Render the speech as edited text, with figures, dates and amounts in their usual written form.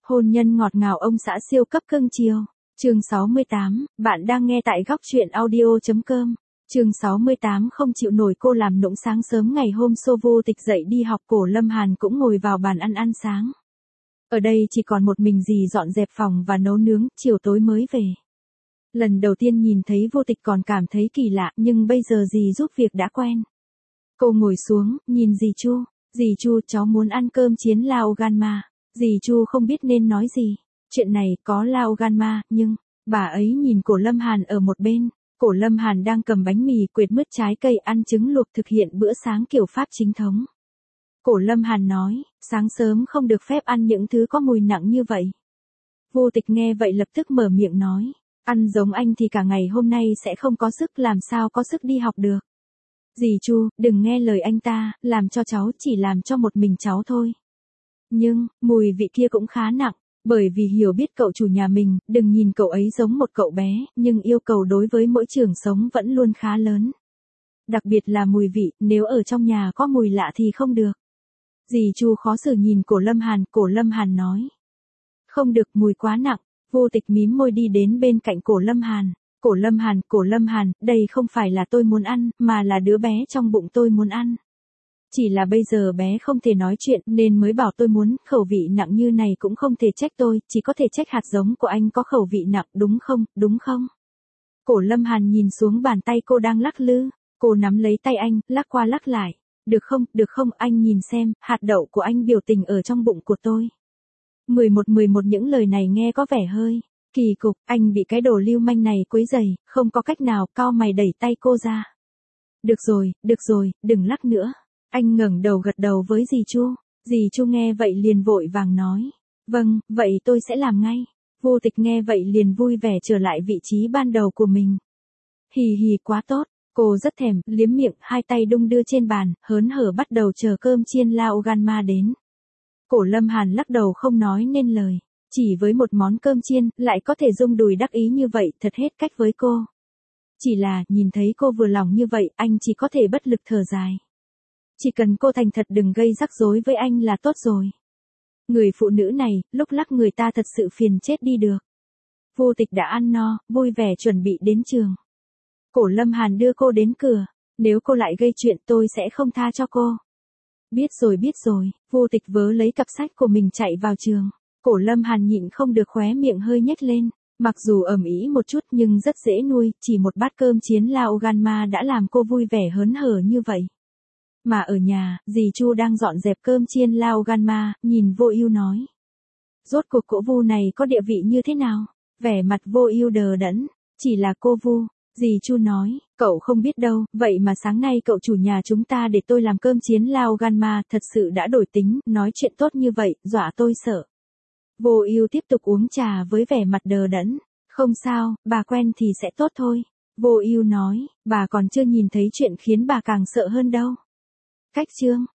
Hôn nhân ngọt ngào ông xã siêu cấp cưng chiều. Chương 68, bạn đang nghe tại góc truyện audio.com. Chương 68 không chịu nổi cô làm nũng. Sáng sớm ngày hôm Xô Vô Tịch dậy đi học, Cổ Lâm Hàn cũng ngồi vào bàn ăn sáng. Ở đây chỉ còn một mình dì dọn dẹp phòng và nấu nướng, chiều tối mới về. Lần đầu tiên nhìn thấy Vô Tịch còn cảm thấy kỳ lạ, nhưng bây giờ dì giúp việc đã quen. Cô ngồi xuống, nhìn dì Chu. Dì Chu, cháu muốn ăn cơm chiên lao gan ma. Dì Chu không biết nên nói gì. Chuyện này có lao gan ma, nhưng bà ấy nhìn Cổ Lâm Hàn ở một bên. Cổ Lâm Hàn đang cầm bánh mì, quệt mứt, trái cây, ăn trứng luộc, thực hiện bữa sáng kiểu Pháp chính thống. Cổ Lâm Hàn nói, sáng sớm không được phép ăn những thứ có mùi nặng như vậy. Vô Tịch nghe vậy lập tức mở miệng nói, ăn giống anh thì cả ngày hôm nay sẽ không có sức, làm sao có sức đi học được. Dì Chu, đừng nghe lời anh ta, làm cho cháu chỉ làm cho một mình cháu thôi. Nhưng, mùi vị kia cũng khá nặng, bởi vì hiểu biết cậu chủ nhà mình, đừng nhìn cậu ấy giống một cậu bé, nhưng yêu cầu đối với mỗi trường sống vẫn luôn khá lớn. Đặc biệt là mùi vị, nếu ở trong nhà có mùi lạ thì không được. Dì Chu khó xử nhìn Cổ Lâm Hàn nói. Không được, mùi quá nặng. Vô Tịch mím môi đi đến bên cạnh Cổ Lâm Hàn. Cổ Lâm Hàn, đây không phải là tôi muốn ăn, mà là đứa bé trong bụng tôi muốn ăn. Chỉ là bây giờ bé không thể nói chuyện nên mới bảo tôi muốn, khẩu vị nặng như này cũng không thể trách tôi, chỉ có thể trách hạt giống của anh có khẩu vị nặng, đúng không? Cổ Lâm Hàn nhìn xuống bàn tay cô đang lắc lư, cô nắm lấy tay anh, lắc qua lắc lại. Được không, anh nhìn xem, hạt đậu của anh biểu tình ở trong bụng của tôi. 11 những lời này nghe có vẻ hơi kỳ cục, anh bị cái đồ lưu manh này quấy rầy, không có cách nào, cau mày đẩy tay cô ra. Được rồi, đừng lắc nữa. Anh ngẩng đầu gật đầu với dì Chu. Dì Chu nghe vậy liền vội vàng nói. Vâng, vậy tôi sẽ làm ngay. Vô Tịch nghe vậy liền vui vẻ trở lại vị trí ban đầu của mình. Hì quá tốt. Cô rất thèm, liếm miệng, hai tay đung đưa trên bàn, hớn hở bắt đầu chờ cơm chiên lao gan ma đến. Cổ Lâm Hàn lắc đầu không nói nên lời. Chỉ với một món cơm chiên, lại có thể rung đùi đắc ý như vậy, thật hết cách với cô. Chỉ là, nhìn thấy cô vừa lòng như vậy, anh chỉ có thể bất lực thở dài. Chỉ cần cô thành thật đừng gây rắc rối với anh là tốt rồi. Người phụ nữ này, lúc lắc người ta thật sự phiền chết đi được. Vô Tịch đã ăn no, vui vẻ chuẩn bị đến trường. Cổ Lâm Hàn đưa cô đến cửa. Nếu cô lại gây chuyện tôi sẽ không tha cho cô. Biết rồi, Vô Tịch vớ lấy cặp sách của mình chạy vào trường. Cổ Lâm Hàn nhịn không được khóe miệng hơi nhếch lên. Mặc dù ầm ĩ một chút nhưng rất dễ nuôi, chỉ một bát cơm chiên lao gan ma đã làm cô vui vẻ hớn hở như vậy. Mà ở nhà, dì Chu đang dọn dẹp cơm chiên lao gan ma, nhìn Vô Ưu nói. Rốt cuộc cô Vu này có địa vị như thế nào? Vẻ mặt Vô Ưu đờ đẫn, chỉ là cô Vu. Dì Chu nói, cậu không biết đâu, vậy mà sáng nay cậu chủ nhà chúng ta để tôi làm cơm chiên lao gan ma, thật sự đã đổi tính, nói chuyện tốt như vậy, dọa tôi sợ. Vô Ưu tiếp tục uống trà với vẻ mặt đờ đẫn. Không sao, bà quen thì sẽ tốt thôi. Vô Ưu nói, bà còn chưa nhìn thấy chuyện khiến bà càng sợ hơn đâu. Cách chương